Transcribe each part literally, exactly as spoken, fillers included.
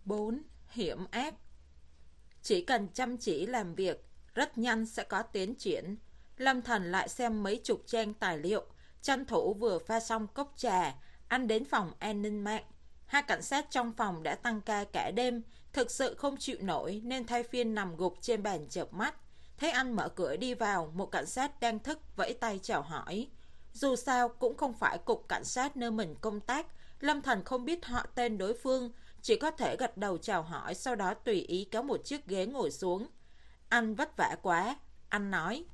bốn. Hiểm ác. Chỉ cần chăm chỉ làm việc, rất nhanh sẽ có tiến triển. Lâm Thần lại xem mấy chục trang tài liệu, tranh thủ vừa pha xong cốc trà, anh đến phòng an ninh mạng. Hai cảnh sát trong phòng đã tăng ca cả đêm, thực sự không chịu nổi nên thay phiên nằm gục trên bàn chợp mắt. Thấy anh mở cửa đi vào, một cảnh sát đang thức vẫy tay chào hỏi. Dù sao cũng không phải cục cảnh sát nơi mình công tác, Lâm Thần không biết họ tên đối phương, chỉ có thể gật đầu chào hỏi, sau đó tùy ý kéo một chiếc ghế ngồi xuống. Anh vất vả quá, anh nói.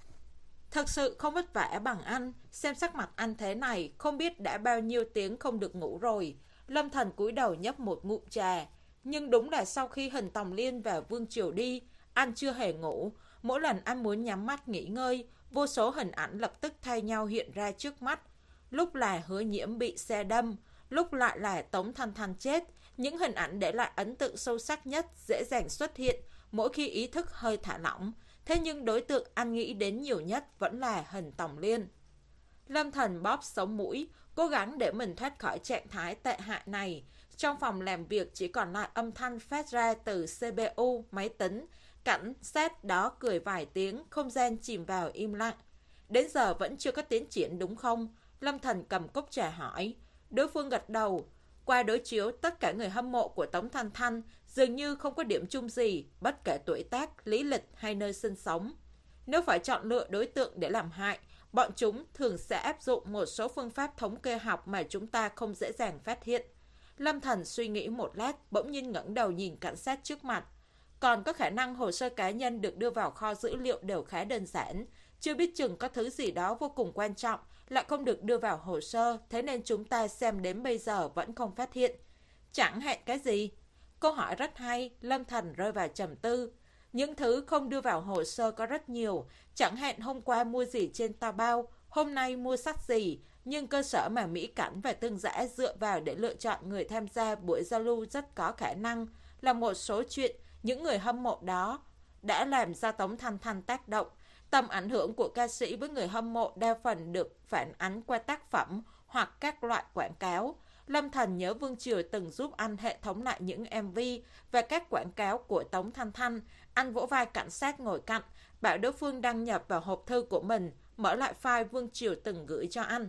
Thật sự không vất vả bằng anh, xem sắc mặt anh thế này, không biết đã bao nhiêu tiếng không được ngủ rồi. Lâm Thần cúi đầu nhấp một ngụm trà, nhưng đúng là sau khi Hình Tòng Liên và Vương Triều đi, anh chưa hề ngủ. Mỗi lần anh muốn nhắm mắt nghỉ ngơi, vô số hình ảnh lập tức thay nhau hiện ra trước mắt. Lúc là Hứa Nhiễm bị xe đâm, lúc lại là Tống Thanh Thanh chết. Những hình ảnh để lại ấn tượng sâu sắc nhất dễ dàng xuất hiện mỗi khi ý thức hơi thả lỏng. Thế nhưng đối tượng anh nghĩ đến nhiều nhất vẫn là Hình Tòng Liên. Lâm Thần bóp sống mũi, cố gắng để mình thoát khỏi trạng thái tệ hại này. Trong phòng làm việc chỉ còn lại âm thanh phát ra từ xê pê u, máy tính. Cảnh sát đó cười vài tiếng, không gian chìm vào im lặng. Đến giờ vẫn chưa có tiến triển đúng không? Lâm Thần cầm cốc trà hỏi. Đối phương gật đầu. Qua đối chiếu, tất cả người hâm mộ của Tống Thanh Thanh dường như không có điểm chung gì, bất kể tuổi tác, lý lịch hay nơi sinh sống. Nếu phải chọn lựa đối tượng để làm hại, bọn chúng thường sẽ áp dụng một số phương pháp thống kê học mà chúng ta không dễ dàng phát hiện. Lâm Thần suy nghĩ một lát, bỗng nhiên ngẩng đầu nhìn cảnh sát trước mặt. Còn có khả năng hồ sơ cá nhân được đưa vào kho dữ liệu đều khá đơn giản. Chưa biết chừng có thứ gì đó vô cùng quan trọng lại không được đưa vào hồ sơ, thế nên chúng ta xem đến bây giờ vẫn không phát hiện. Chẳng hạn cái gì? Câu hỏi rất hay, Lâm Thần rơi vào trầm tư. Những thứ không đưa vào hồ sơ có rất nhiều, chẳng hạn hôm qua mua gì trên Taobao, hôm nay mua sách gì, nhưng cơ sở mà Mỹ Cảnh và Tương Giã dựa vào để lựa chọn người tham gia buổi giao lưu rất có khả năng là một số chuyện những người hâm mộ đó đã làm ra Tống Thanh Thanh tác động. Tầm ảnh hưởng của ca sĩ với người hâm mộ đa phần được phản ánh qua tác phẩm hoặc các loại quảng cáo. Lâm Thần nhớ Vương Triều từng giúp anh hệ thống lại những em vê và các quảng cáo của Tống Thanh Thanh. Anh vỗ vai cảnh sát ngồi cạnh, bảo đối phương đăng nhập vào hộp thư của mình, mở lại file Vương Triều từng gửi cho anh.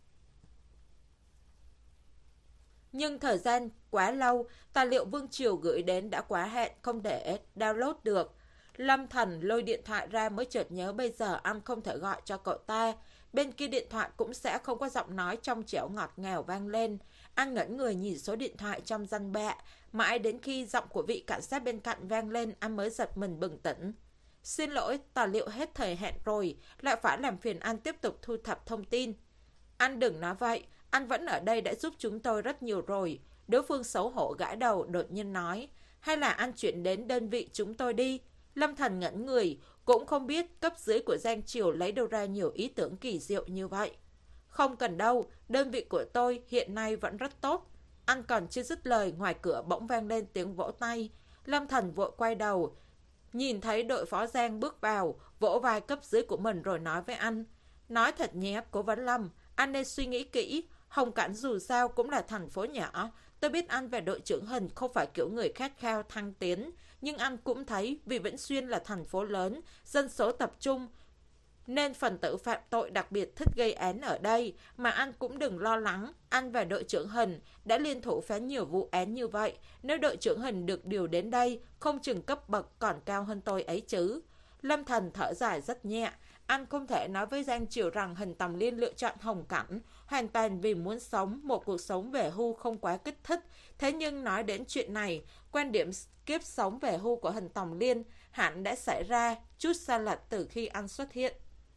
Nhưng thời gian quá lâu, tài liệu Vương Triều gửi đến đã quá hạn, không thể download được. Lâm Thần lôi điện thoại ra mới chợt nhớ bây giờ anh không thể gọi cho cậu ta. Bên kia điện thoại cũng sẽ không có giọng nói trong trẻo ngọt ngào vang lên. Anh ngẩn người nhìn số điện thoại trong danh bạ. Mãi đến khi giọng của vị cảnh sát bên cạnh vang lên, anh mới giật mình bừng tỉnh. Xin lỗi, tài liệu hết thời hạn rồi, lại phải làm phiền anh tiếp tục thu thập thông tin. Anh đừng nói vậy, anh vẫn ở đây đã giúp chúng tôi rất nhiều rồi. Đối phương xấu hổ gãi đầu đột nhiên nói. Hay là anh chuyển đến đơn vị chúng tôi đi. Lâm Thần ngẩn người, cũng không biết cấp dưới của Giang Triều lấy đâu ra nhiều ý tưởng kỳ diệu như vậy. Không cần đâu, đơn vị của tôi hiện nay vẫn rất tốt. Anh còn chưa dứt lời, ngoài cửa bỗng vang lên tiếng vỗ tay. Lâm Thần vội quay đầu, nhìn thấy đội phó Giang bước vào, vỗ vai cấp dưới của mình rồi nói với anh. Nói thật nhé, Cố Vấn Lâm, anh nên suy nghĩ kỹ. Hồng Cảnh dù sao cũng là thành phố nhỏ. Tôi biết anh và đội trưởng Hình không phải kiểu người khát khao thăng tiến, nhưng anh cũng thấy vì Vĩnh Xuyên là thành phố lớn, dân số tập trung, nên phần tử phạm tội đặc biệt thích gây án ở đây. Mà anh cũng đừng lo lắng, anh và đội trưởng Hình đã liên thủ phá nhiều vụ án như vậy. Nếu đội trưởng Hình được điều đến đây, không chừng cấp bậc còn cao hơn tôi ấy chứ. Lâm Thần thở dài rất nhẹ. Anh không thể nói với Giang Triều rằng Hình Tòng Liên lựa chọn Hồng Cảnh hoàn toàn vì muốn sống một cuộc sống về hưu không quá kích thích. Thế nhưng nói đến chuyện này, quan điểm kiếp sống về hưu của Hình Tòng Liên hẳn đã xảy ra chút sai lệch từ khi anh xuất hiện.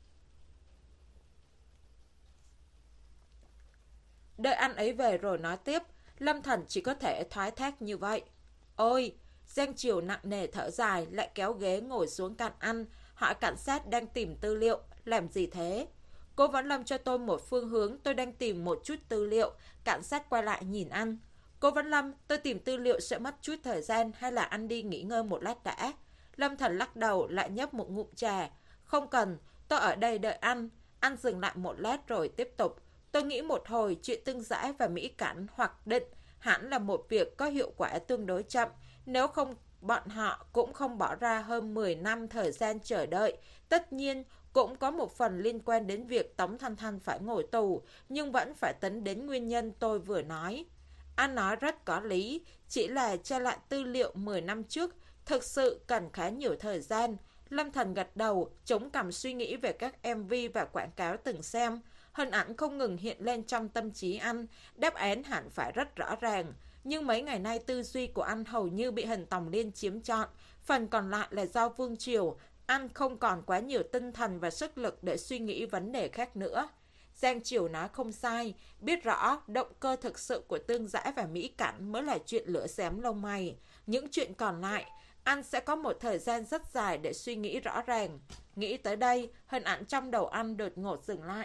Đợi anh ấy về rồi nói tiếp, Lâm Thần chỉ có thể thoái thác như vậy. Ôi! Giang Triều nặng nề thở dài, lại kéo ghế ngồi xuống cạnh anh, hỏi cảnh sát đang tìm tư liệu. Làm gì thế? Cố Vấn Lâm cho tôi một phương hướng, tôi đang tìm một chút tư liệu. Cảnh sát quay lại nhìn anh. Cố Vấn Lâm, tôi tìm tư liệu sẽ mất chút thời gian, hay là anh đi nghỉ ngơi một lát đã? Lâm Thần lắc đầu, lại nhấp một ngụm trà. Không cần, tôi ở đây đợi anh. Anh dừng lại một lát rồi tiếp tục. Tôi nghĩ một hồi chuyện Tương Giã và Mỹ Cảnh hoặc định hẳn là một việc có hiệu quả tương đối chậm, nếu không bọn họ cũng không bỏ ra hơn mười năm thời gian chờ đợi. Tất nhiên, cũng có một phần liên quan đến việc Tống Thanh Thanh phải ngồi tù, nhưng vẫn phải tính đến nguyên nhân tôi vừa nói. Anh nói rất có lý, chỉ là tra lại tư liệu mười năm trước, thực sự cần khá nhiều thời gian. Lâm Thần gật đầu, chống cằm suy nghĩ về các em vê và quảng cáo từng xem. Hình ảnh không ngừng hiện lên trong tâm trí anh, đáp án hẳn phải rất rõ ràng. Nhưng mấy ngày nay tư duy của anh hầu như bị hình Tòng Liên chiếm trọn, phần còn lại là do Vương Triều. Anh không còn quá nhiều tinh thần và sức lực để suy nghĩ vấn đề khác nữa. Giang Triều nói không sai, biết rõ động cơ thực sự của Tương Giã và Mỹ Cảnh mới là chuyện lửa xém lông mày. Những chuyện còn lại, anh sẽ có một thời gian rất dài để suy nghĩ rõ ràng. Nghĩ tới đây, hình ảnh trong đầu anh đột ngột dừng lại.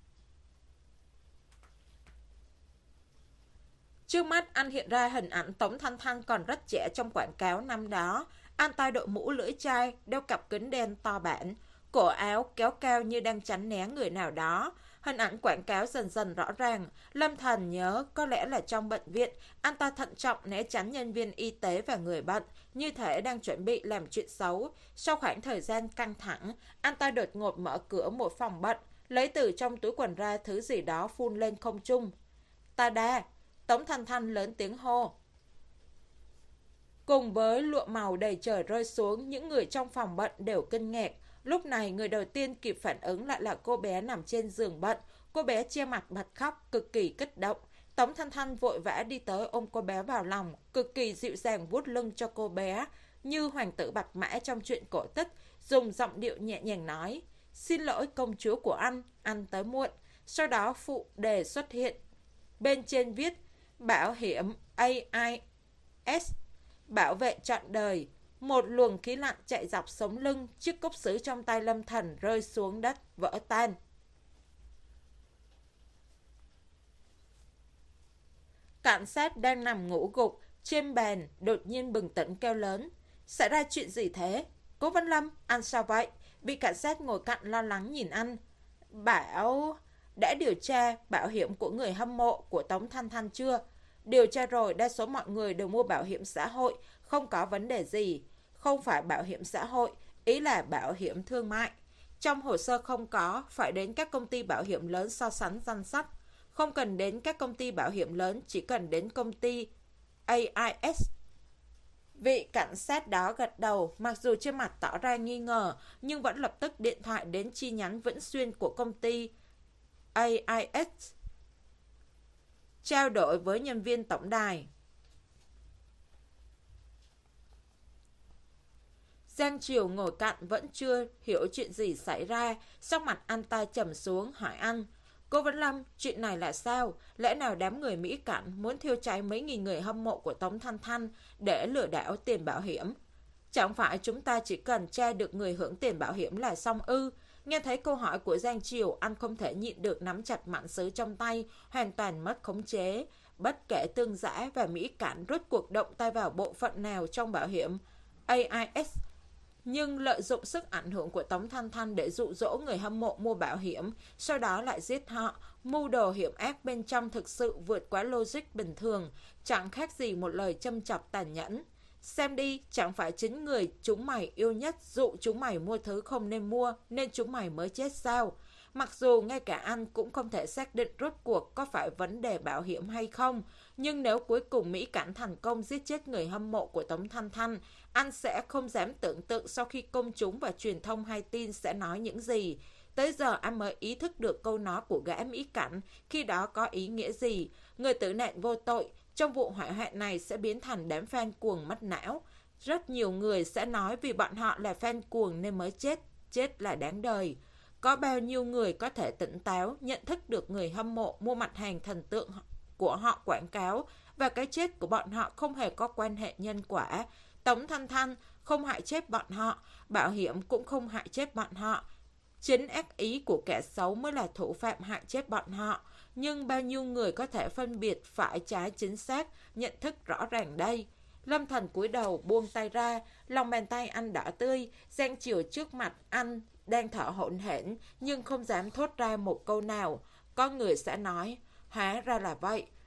Trước mắt anh hiện ra hình ảnh Tống Thanh Thanh còn rất trẻ trong quảng cáo năm đó. Anh tay đội mũ lưỡi chai, đeo cặp kính đen to bản, cổ áo kéo cao như đang tránh né người nào đó. Hình ảnh quảng cáo dần dần rõ ràng. Lâm Thần nhớ có lẽ là trong bệnh viện, anh ta thận trọng né tránh nhân viên y tế và người bệnh, như thể đang chuẩn bị làm chuyện xấu. Sau khoảng thời gian căng thẳng, anh ta đột ngột mở cửa một phòng bệnh, lấy từ trong túi quần ra thứ gì đó phun lên không trung. Ta đa! Tống Thanh Thanh lớn tiếng hô. Cùng với lụa màu đầy trời rơi xuống, những người trong phòng bệnh đều kinh ngạc. Lúc này người đầu tiên kịp phản ứng lại là cô bé nằm trên giường bệnh. Cô bé che mặt bật khóc, cực kỳ kích động. Tống Thanh Thanh vội vã đi tới ôm cô bé vào lòng, cực kỳ dịu dàng vuốt lưng cho cô bé, như hoàng tử Bạch Mã trong truyện cổ tích, dùng giọng điệu nhẹ nhàng nói: "Xin lỗi công chúa của anh, anh tới muộn." Sau đó phụ đề xuất hiện. Bên trên viết: "Bảo hiểm a i ét, bảo vệ trọn đời." Một luồng khí lạnh chạy dọc sống lưng, chiếc cốc sứ trong tay Lâm Thần rơi xuống đất, vỡ tan. Cảnh sát đang nằm ngủ gục trên bàn đột nhiên bừng tỉnh kêu lớn: "Xảy ra chuyện gì thế? Cố Văn Lâm, anh sao vậy?" Bị cảnh sát ngồi cạnh lo lắng nhìn anh. Bảo đã điều tra bảo hiểm của người hâm mộ của Tống Thanh Thanh chưa? Điều tra rồi, đa số mọi người đều mua bảo hiểm xã hội, không có vấn đề gì. Không phải bảo hiểm xã hội, ý là bảo hiểm thương mại. Trong hồ sơ không có, phải đến các công ty bảo hiểm lớn so sánh danh sách. Không cần đến các công ty bảo hiểm lớn, chỉ cần đến công ty a i ét. Vị cảnh sát đó gật đầu, mặc dù trên mặt tỏ ra nghi ngờ, nhưng vẫn lập tức điện thoại đến chi nhánh Vĩnh Xuyên của công ty a i ét, trao đổi với nhân viên tổng đài. Giang Triều ngồi cạnh vẫn chưa hiểu chuyện gì xảy ra, sắc mặt anh ta trầm xuống hỏi anh: "Cô Văn Lâm, chuyện này là sao? Lẽ nào đám người Mỹ Cảnh muốn thiêu cháy mấy nghìn người hâm mộ của Tống Thanh Thanh để lừa đảo tiền bảo hiểm? Chẳng phải chúng ta chỉ cần tra được người hưởng tiền bảo hiểm là xong ư?" Nghe thấy câu hỏi của Giang Triều, anh không thể nhịn được nắm chặt mãn sứ trong tay, hoàn toàn mất khống chế. Bất kể Tương Giã và Mỹ Cảnh rốt cuộc động tay vào bộ phận nào trong bảo hiểm a i ét, nhưng lợi dụng sức ảnh hưởng của Tống Thanh Thanh để dụ dỗ người hâm mộ mua bảo hiểm, sau đó lại giết họ, mưu đồ hiểm ác bên trong thực sự vượt quá logic bình thường, chẳng khác gì một lời châm chọc tàn nhẫn. Xem đi, chẳng phải chính người chúng mày yêu nhất dụ chúng mày mua thứ không nên mua, nên chúng mày mới chết sao? Mặc dù ngay cả anh cũng không thể xác định rốt cuộc có phải vấn đề bảo hiểm hay không, nhưng nếu cuối cùng Mỹ Cảnh thành công giết chết người hâm mộ của Tống Thanh Thanh, anh sẽ không dám tưởng tượng sau khi công chúng và truyền thông hay tin sẽ nói những gì. Tới giờ anh mới ý thức được câu nói của gã Mỹ Cảnh khi đó có ý nghĩa gì. Người tử nạn vô tội trong vụ hỏa hoạn này sẽ biến thành đám fan cuồng mất não. Rất nhiều người sẽ nói vì bọn họ là fan cuồng nên mới chết, chết là đáng đời. Có bao nhiêu người có thể tỉnh táo, nhận thức được người hâm mộ mua mặt hàng thần tượng của họ quảng cáo và cái chết của bọn họ không hề có quan hệ nhân quả. Tống Thanh Thanh không hại chết bọn họ, bảo hiểm cũng không hại chết bọn họ. Chính ác ý của kẻ xấu mới là thủ phạm hại chết bọn họ. Nhưng bao nhiêu người có thể phân biệt phải trái chính xác, nhận thức rõ ràng đây? Lâm Thần cúi đầu buông tay ra, lòng bàn tay anh đỏ tươi, Giang Triều trước mặt anh đang thở hổn hển nhưng không dám thốt ra một câu nào. Có người sẽ nói: "Hóa ra là vậy,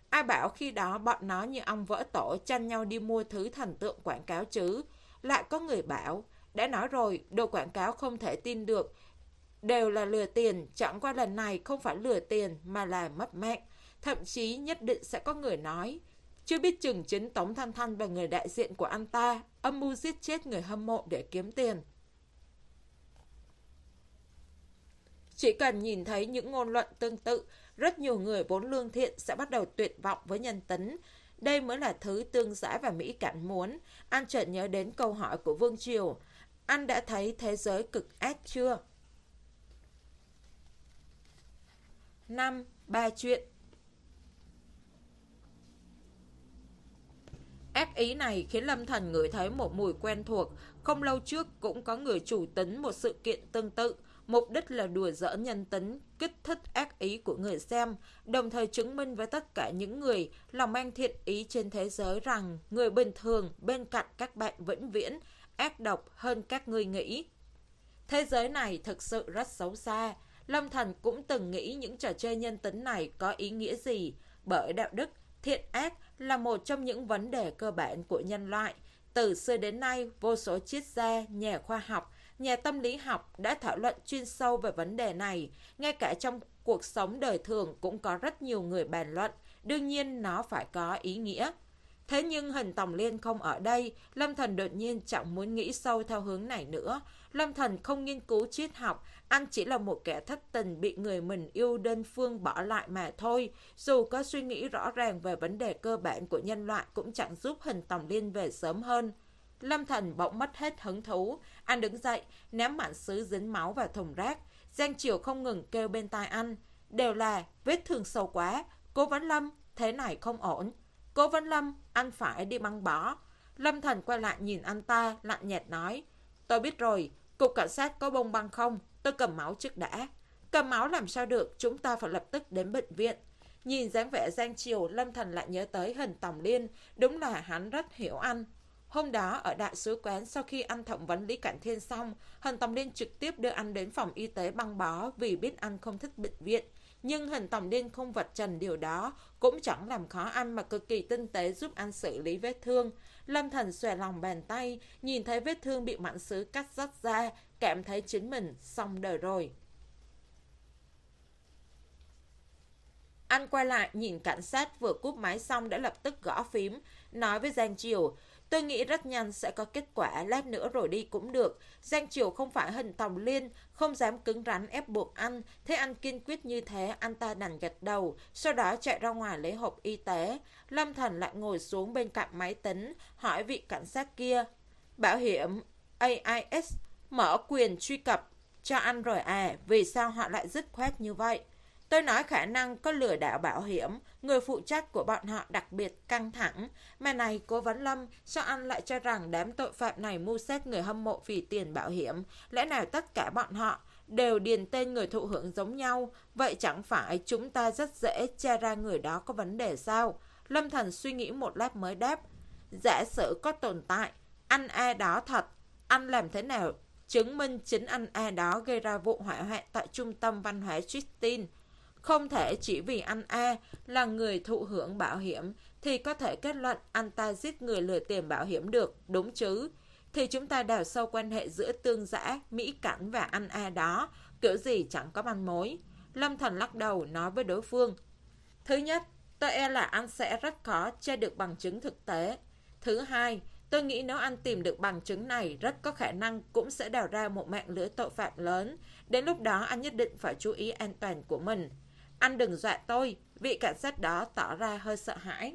Ai bảo khi đó bọn nó như ong vỡ tổ tranh nhau đi mua thứ thần tượng quảng cáo chứ. Lại có người bảo, đã nói rồi, đồ quảng cáo không thể tin được, đều là lừa tiền, chẳng qua lần này không phải lừa tiền mà là mất mạng. Thậm chí nhất định sẽ có người nói, chưa biết chừng chính Tống Thanh Thanh và người đại diện của anh ta âm mưu giết chết người hâm mộ để kiếm tiền. Chỉ cần nhìn thấy những ngôn luận tương tự, rất nhiều người vốn lương thiện sẽ bắt đầu tuyệt vọng với nhân tính. Đây mới là thứ tương giải và mỹ cảm muốn. Anh chợt nhớ đến câu hỏi của Vương Triều. Anh đã thấy thế giới cực ác chưa? năm. Ba chuyện. Ác ý này khiến Lâm Thần ngửi thấy một mùi quen thuộc. Không lâu trước cũng có người chủ tính một sự kiện tương tự. Mục đích là đùa giỡn nhân tính, kích thích ác ý của người xem, đồng thời chứng minh với tất cả những người lòng mang thiện ý trên thế giới rằng người bình thường bên cạnh các bạn vĩnh viễn ác độc hơn các ngươi nghĩ. Thế giới này thực sự rất xấu xa. Lâm Thần cũng từng nghĩ những trò chơi nhân tính này có ý nghĩa gì, bởi đạo đức, thiện ác là một trong những vấn đề cơ bản của nhân loại. Từ xưa đến nay, vô số triết gia, nhà khoa học, nhà tâm lý học đã thảo luận chuyên sâu về vấn đề này. Ngay cả trong cuộc sống đời thường cũng có rất nhiều người bàn luận. Đương nhiên nó phải có ý nghĩa. Thế nhưng Hình Tòng Liên không ở đây, Lâm Thần đột nhiên chẳng muốn nghĩ sâu theo hướng này nữa. Lâm Thần không nghiên cứu triết học, anh chỉ là một kẻ thất tình bị người mình yêu đơn phương bỏ lại mà thôi. Dù có suy nghĩ rõ ràng về vấn đề cơ bản của nhân loại cũng chẳng giúp Hình Tòng Liên về sớm hơn. Lâm Thần bỗng mất hết hứng thú. Anh đứng dậy, ném mảnh sứ dính máu vào thùng rác. Giang Triều không ngừng kêu bên tai anh. Đều là vết thương sâu quá. Cố Vấn Lâm, thế này không ổn. Cố Vấn Lâm, anh phải đi băng bó. Lâm Thần quay lại nhìn anh ta, lạnh nhạt nói. Tôi biết rồi, cục cảnh sát có bông băng không? Tôi cầm máu trước đã. Cầm máu làm sao được, chúng ta phải lập tức đến bệnh viện. Nhìn dáng vẻ Giang Triều, Lâm Thần lại nhớ tới Hình Tòng Liên. Đúng là hắn rất hiểu anh. Hôm đó ở đại sứ quán, sau khi anh thẩm vấn Lý Cảnh Thiên xong, Hình Tòng Liên trực tiếp đưa anh đến phòng y tế băng bó vì biết anh không thích bệnh viện. Nhưng Hình Tòng Liên không vạch trần điều đó, cũng chẳng làm khó anh mà cực kỳ tinh tế giúp anh xử lý vết thương. Lâm Thần xòe lòng bàn tay, nhìn thấy vết thương bị mảnh sứ cắt rách ra, cảm thấy chính mình xong đời rồi. Anh quay lại nhìn cảnh sát vừa cúp máy xong đã lập tức gõ phím, nói với Giang Triều. Tôi nghĩ rất nhanh sẽ có kết quả, lát nữa rồi đi cũng được. Giang Triều không phải Hình Tòng Liên, không dám cứng rắn ép buộc anh. Thế anh kiên quyết như thế, anh ta đành gật đầu, sau đó chạy ra ngoài lấy hộp y tế. Lâm Thần lại ngồi xuống bên cạnh máy tính, hỏi vị cảnh sát kia. Bảo hiểm a i ét mở quyền truy cập cho anh rồi à, vì sao họ lại dứt khoát như vậy? Tôi nói khả năng có lừa đảo bảo hiểm, người phụ trách của bọn họ đặc biệt căng thẳng. Mà này Cố Vấn Lâm, sao anh lại cho rằng đám tội phạm này mưu sát người hâm mộ vì tiền bảo hiểm? Lẽ nào tất cả bọn họ đều điền tên người thụ hưởng giống nhau? Vậy chẳng phải chúng ta rất dễ tra ra người đó có vấn đề sao? Lâm Thần suy nghĩ một lát mới đáp. Giả sử có tồn tại, anh A đó thật, anh làm thế nào chứng minh chính anh A đó gây ra vụ hỏa hoạn tại trung tâm văn hóa Tristin? Không thể chỉ vì anh A là người thụ hưởng bảo hiểm thì có thể kết luận anh ta giết người lừa tiền bảo hiểm được, đúng chứ? Thì chúng ta đào sâu quan hệ giữa Tương Giã, Mỹ Cảnh và anh A đó, kiểu gì chẳng có manh mối. Lâm Thần lắc đầu nói với đối phương. Thứ nhất, tôi e là anh sẽ rất khó tra được bằng chứng thực tế. Thứ hai, tôi nghĩ nếu anh tìm được bằng chứng này, rất có khả năng cũng sẽ đào ra một mạng lưới tội phạm lớn. Đến lúc đó anh nhất định phải chú ý an toàn của mình. Anh đừng dọa tôi, vị cảnh sát đó tỏ ra hơi sợ hãi.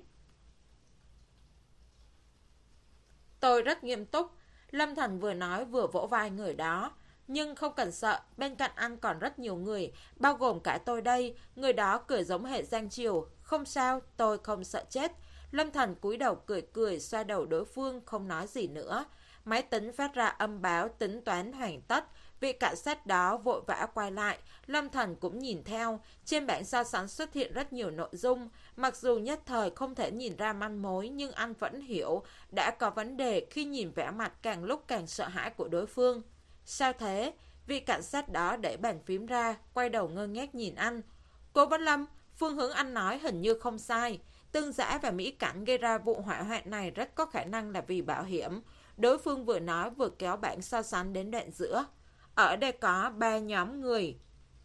Tôi rất nghiêm túc, Lâm Thần vừa nói vừa vỗ vai người đó. Nhưng không cần sợ, bên cạnh anh còn rất nhiều người, bao gồm cả tôi đây. Người đó cười giống hệ Giang Triều. Không sao, tôi không sợ chết. Lâm Thần cúi đầu cười cười, xoa đầu đối phương, không nói gì nữa. Máy tính phát ra âm báo tính toán hoàn tất. Vị cảnh sát đó vội vã quay lại, Lâm Thần cũng nhìn theo. Trên bảng so sánh xuất hiện rất nhiều nội dung. Mặc dù nhất thời không thể nhìn ra manh mối, nhưng anh vẫn hiểu đã có vấn đề khi nhìn vẻ mặt càng lúc càng sợ hãi của đối phương. Sao thế? Vị cảnh sát đó đẩy bàn phím ra, quay đầu ngơ ngác nhìn anh. Cố Vấn Lâm, phương hướng anh nói hình như không sai. Tương Giã và Mỹ Cảnh gây ra vụ hỏa hoạn này rất có khả năng là vì bảo hiểm. Đối phương vừa nói vừa kéo bảng so sánh đến đoạn giữa. Ở đây có ba nhóm người.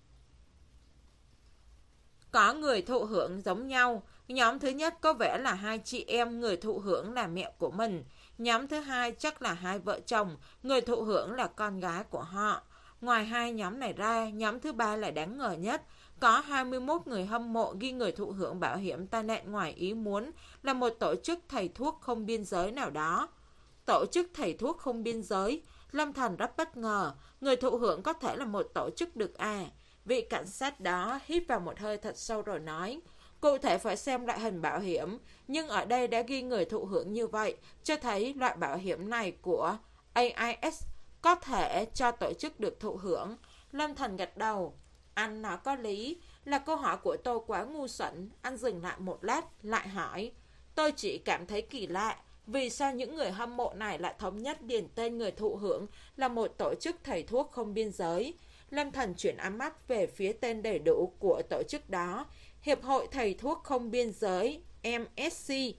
Có người thụ hưởng giống nhau. Nhóm thứ nhất có vẻ là hai chị em, người thụ hưởng là mẹ của mình. Nhóm thứ hai chắc là hai vợ chồng, người thụ hưởng là con gái của họ. Ngoài hai nhóm này ra, nhóm thứ ba là đáng ngờ nhất. Có hai mươi mốt người hâm mộ ghi người thụ hưởng bảo hiểm tai nạn ngoài ý muốn là một tổ chức thầy thuốc không biên giới nào đó. Tổ chức thầy thuốc không biên giới, Lâm Thành rất bất ngờ, người thụ hưởng có thể là một tổ chức được à. Vị cảnh sát đó hít vào một hơi thật sâu rồi nói, cụ thể phải xem loại hình bảo hiểm, nhưng ở đây đã ghi người thụ hưởng như vậy, cho thấy loại bảo hiểm này của a i ét có thể cho tổ chức được thụ hưởng. Lâm Thành gật đầu. Anh nói có lý, là câu hỏi của tôi quá ngu xuẩn. Anh dừng lại một lát, lại hỏi. Tôi chỉ cảm thấy kỳ lạ, vì sao những người hâm mộ này lại thống nhất điền tên người thụ hưởng là một tổ chức thầy thuốc không biên giới. Lâm Thành chuyển ánh mắt về phía tên đầy đủ của tổ chức đó, Hiệp hội Thầy thuốc không biên giới, em ét xê.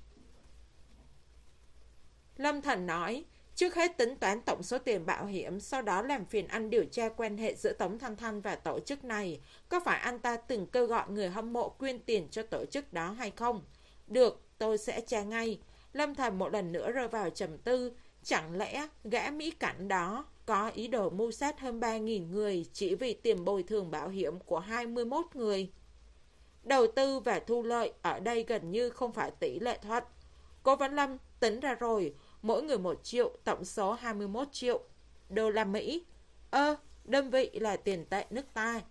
Lâm Thành nói, trước hết tính toán tổng số tiền bảo hiểm, sau đó làm phiền anh điều tra quan hệ giữa Tống Thanh Thanh và tổ chức này. Có phải anh ta từng kêu gọi người hâm mộ quyên tiền cho tổ chức đó hay không? Được, tôi sẽ tra ngay. Lâm Thành một lần nữa rơi vào trầm tư. Chẳng lẽ gã Mỹ Cảnh đó có ý đồ mưu sát hơn ba nghìn người chỉ vì tiền bồi thường bảo hiểm của hai mươi mốt người? Đầu tư và thu lợi ở đây gần như không phải tỷ lệ thuận. Cố Vấn Lâm tính ra rồi, mỗi người một triệu, tổng số hai mươi mốt triệu đô la Mỹ. Ơ, đơn vị là tiền tệ nước ta.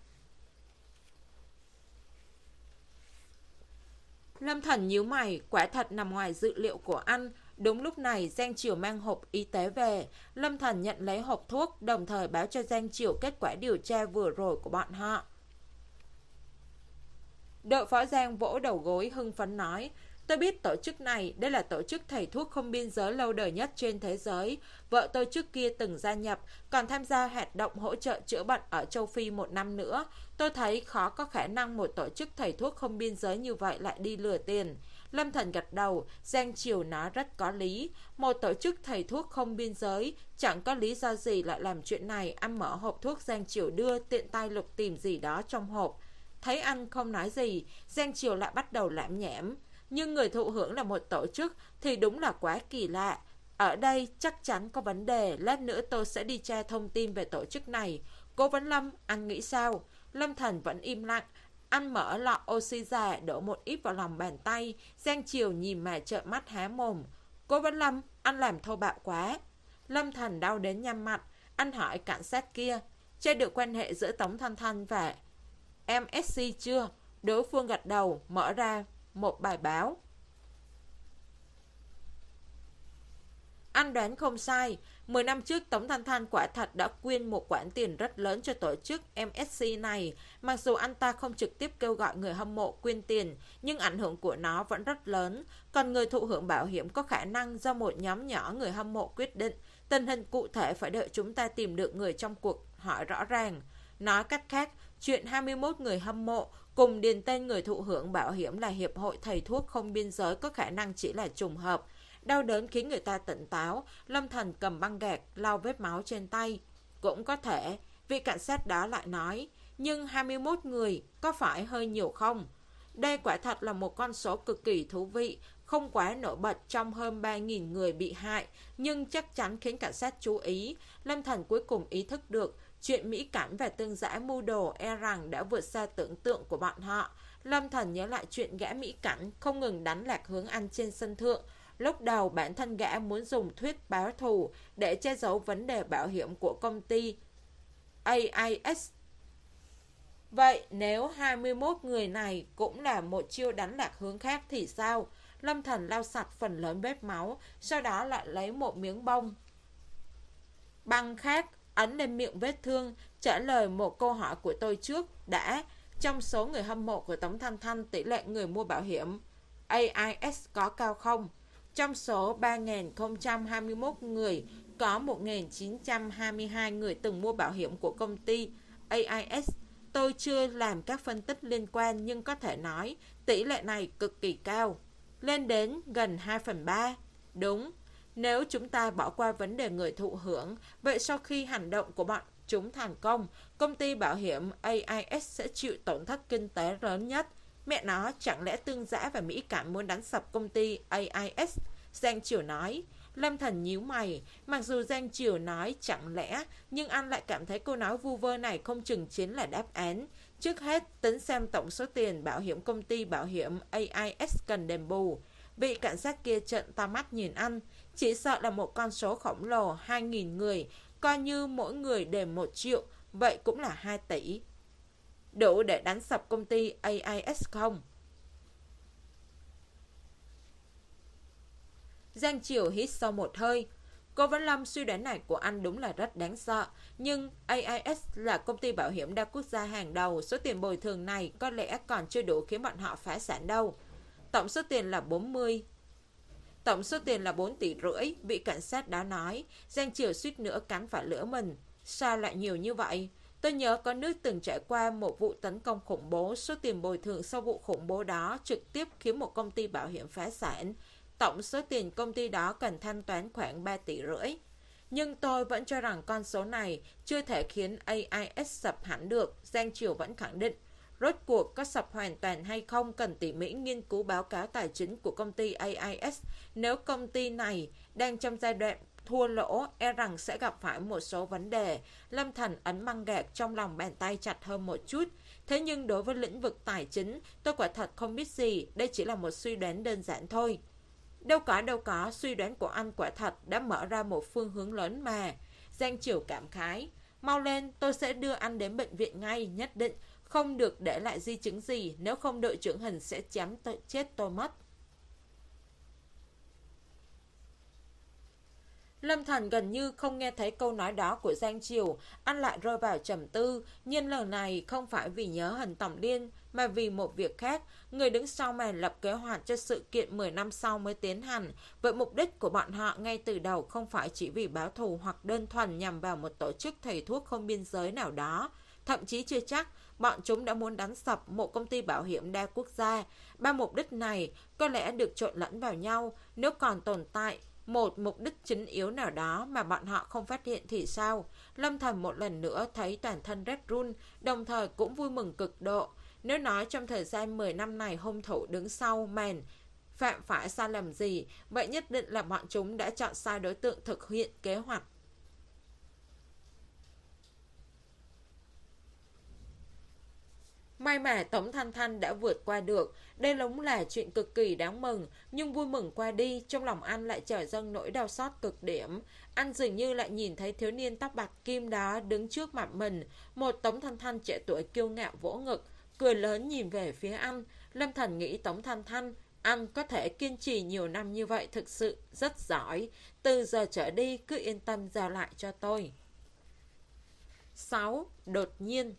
Lâm Thành nhíu mày, quả thật nằm ngoài dự liệu của anh. Đúng lúc này Giang Triều mang hộp y tế về. Lâm Thành nhận lấy hộp thuốc, đồng thời báo cho Giang Triều kết quả điều tra vừa rồi của bọn họ. Đội phó Giang vỗ đầu gối hưng phấn nói, tôi biết tổ chức này, đây là tổ chức thầy thuốc không biên giới lâu đời nhất trên thế giới. Vợ tôi trước kia từng gia nhập, còn tham gia hoạt động hỗ trợ chữa bệnh ở châu Phi một năm nữa. Tôi thấy khó có khả năng một tổ chức thầy thuốc không biên giới như vậy lại đi lừa tiền. Lâm Thành gật đầu, Giang Triều nói rất có lý. Một tổ chức thầy thuốc không biên giới chẳng có lý do gì lại làm chuyện này. Anh mở hộp thuốc Giang Triều đưa, tiện tay lục tìm gì đó trong hộp. Thấy anh không nói gì, Giang Triều lại bắt đầu lảm nhảm. Nhưng người thụ hưởng là một tổ chức thì đúng là quá kỳ lạ. Ở đây chắc chắn có vấn đề, lát nữa tôi sẽ đi tra thông tin về tổ chức này. Cố Vấn Lâm, anh nghĩ sao? Lâm Thành vẫn im lặng. Anh mở lọ oxy già đổ một ít vào lòng bàn tay. Giang Triều nhìn mà trợn mắt há mồm. Cố Vấn Lâm, anh làm thô bạo quá. Lâm Thành đau đến nhăn mặt. Anh hỏi cảnh sát kia, tra được quan hệ giữa Tống Thanh Thanh và em ét xê chưa? Đối phương gật đầu, mở ra một bài báo. Anh đoán không sai, mười năm trước Tống Thanh Thanh quả thật đã quyên một khoản tiền rất lớn cho tổ chức em ét xê này. Mặc dù anh ta không trực tiếp kêu gọi người hâm mộ quyên tiền, nhưng ảnh hưởng của nó vẫn rất lớn. Còn người thụ hưởng bảo hiểm có khả năng do một nhóm nhỏ người hâm mộ quyết định. Tình hình cụ thể phải đợi chúng ta tìm được người trong cuộc hỏi rõ ràng. Nói cách khác, chuyện hai mươi mốt người hâm mộ cùng điền tên người thụ hưởng bảo hiểm là Hiệp hội Thầy thuốc không biên giới có khả năng chỉ là trùng hợp. Đau đớn khiến người ta tỉnh táo. Lâm Thành cầm băng gạc lau vết máu trên tay. Cũng có thể, vị cảnh sát đó lại nói, nhưng hai mươi mốt người có phải hơi nhiều không? Đây quả thật là một con số cực kỳ thú vị, không quá nổi bật trong hơn ba nghìn người bị hại, nhưng chắc chắn khiến cảnh sát chú ý. Lâm Thành cuối cùng ý thức được chuyện Mỹ Cảnh và Tương Giã mưu đồ e rằng đã vượt xa tưởng tượng của bọn họ. Lâm Thành nhớ lại chuyện gã Mỹ Cảnh không ngừng đánh lạc hướng anh trên sân thượng. Lúc đầu bản thân gã muốn dùng thuyết báo thù để che giấu vấn đề bảo hiểm của công ty a i ét. Vậy nếu hai mươi mốt người này cũng là một chiêu đánh lạc hướng khác thì sao? Lâm Thành lau sạch phần lớn vết máu, sau đó lại lấy một miếng bông băng khác ấn lên miệng vết thương, trả lời một câu hỏi của tôi trước đã. Trong số người hâm mộ của Tống Thanh Thanh, tỷ lệ người mua bảo hiểm a i ét có cao không? Trong số ba nghìn không trăm hai mươi mốt người, có một nghìn chín trăm hai mươi hai người từng mua bảo hiểm của công ty a i ét. Tôi chưa làm các phân tích liên quan nhưng có thể nói tỷ lệ này cực kỳ cao. lên đến gần hai phần ba. Đúng, nếu chúng ta bỏ qua vấn đề người thụ hưởng, vậy sau khi hành động của bọn chúng thành công, công ty bảo hiểm a i ét sẽ chịu tổn thất kinh tế lớn nhất. Mẹ nó, chẳng lẽ Tương Giã và Mỹ Cảm muốn đánh sập công ty a i ét? Giang Triều nói. Lâm Thần nhíu mày, mặc dù Giang Triều nói chẳng lẽ, nhưng anh lại cảm thấy câu nói vu vơ này không chừng chính là đáp án. Trước hết, tính xem tổng số tiền bảo hiểm công ty bảo hiểm a i ét cần đền bù. Vị cảnh sát kia trợn to mắt nhìn anh, chỉ sợ là một con số khổng lồ hai nghìn người, coi như mỗi người đền một triệu, vậy cũng là hai tỷ. Đủ để đánh sập công ty a i ét không? Giang Triều hít sâu một hơi. Cô Văn Lâm, suy đoán này của anh đúng là rất đáng sợ. Nhưng a i ét là công ty bảo hiểm đa quốc gia hàng đầu. Số tiền bồi thường này có lẽ còn chưa đủ khiến bọn họ phá sản đâu. Tổng số tiền là bốn mươi. Tổng số tiền là bốn tỷ rưỡi, vị cảnh sát đó nói. Giang Triều suýt nữa cắn phải lửa mình. Sao lại nhiều như vậy? Tôi nhớ có nước từng trải qua một vụ tấn công khủng bố. Số tiền bồi thường sau vụ khủng bố đó trực tiếp khiến một công ty bảo hiểm phá sản. Tổng số tiền công ty đó cần thanh toán khoảng ba tỷ rưỡi. Nhưng tôi vẫn cho rằng con số này chưa thể khiến a i ét sập hẳn được. Giang Triều vẫn khẳng định. Rốt cuộc có sập hoàn toàn hay không cần tỉ mỉ nghiên cứu báo cáo tài chính của công ty a i ét. Nếu công ty này đang trong giai đoạn thua lỗ, e rằng sẽ gặp phải một số vấn đề. Lâm Thần ấn băng gạc trong lòng bàn tay chặt hơn một chút. Thế nhưng đối với lĩnh vực tài chính, tôi quả thật không biết gì. Đây chỉ là một suy đoán đơn giản thôi. Đâu có đâu có, suy đoán của anh quả thật đã mở ra một phương hướng lớn mà. Giang Triều cảm khái. Mau lên, tôi sẽ đưa anh đến bệnh viện ngay, nhất định. Không được để lại di chứng gì, nếu không đội trưởng Hình sẽ chém tôi, chết tôi mất. Lâm Thần gần như không nghe thấy câu nói đó của Giang Triều, anh lại rơi vào trầm tư, nhưng lần này không phải vì nhớ Hình tổng liên, mà vì một việc khác. Người đứng sau màn lập kế hoạch cho sự kiện mười năm sau mới tiến hành, vậy mục đích của bọn họ ngay từ đầu không phải chỉ vì báo thù hoặc đơn thuần nhằm vào một tổ chức thầy thuốc không biên giới nào đó. Thậm chí chưa chắc, bọn chúng đã muốn đánh sập một công ty bảo hiểm đa quốc gia. Ba mục đích này có lẽ được trộn lẫn vào nhau. Nếu còn tồn tại một mục đích chính yếu nào đó mà bọn họ không phát hiện thì sao? Lâm Thần một lần nữa thấy toàn thân rét run, đồng thời cũng vui mừng cực độ. Nếu nói trong thời gian mười năm này hung thủ đứng sau màn phạm phải sai lầm gì, vậy nhất định là bọn chúng đã chọn sai đối tượng thực hiện kế hoạch. May mà Tống Thanh Thanh đã vượt qua được. Đây đúng là chuyện cực kỳ đáng mừng. Nhưng vui mừng qua đi, trong lòng anh lại trở dâng nỗi đau xót cực điểm. Anh dường như lại nhìn thấy thiếu niên tóc bạc kim đó đứng trước mặt mình. Một Tống Thanh Thanh trẻ tuổi kiêu ngạo vỗ ngực, cười lớn nhìn về phía anh. Lâm Thần nghĩ Tống Thanh Thanh, anh có thể kiên trì nhiều năm như vậy thực sự rất giỏi. Từ giờ trở đi cứ yên tâm giao lại cho tôi. sáu. Đột nhiên.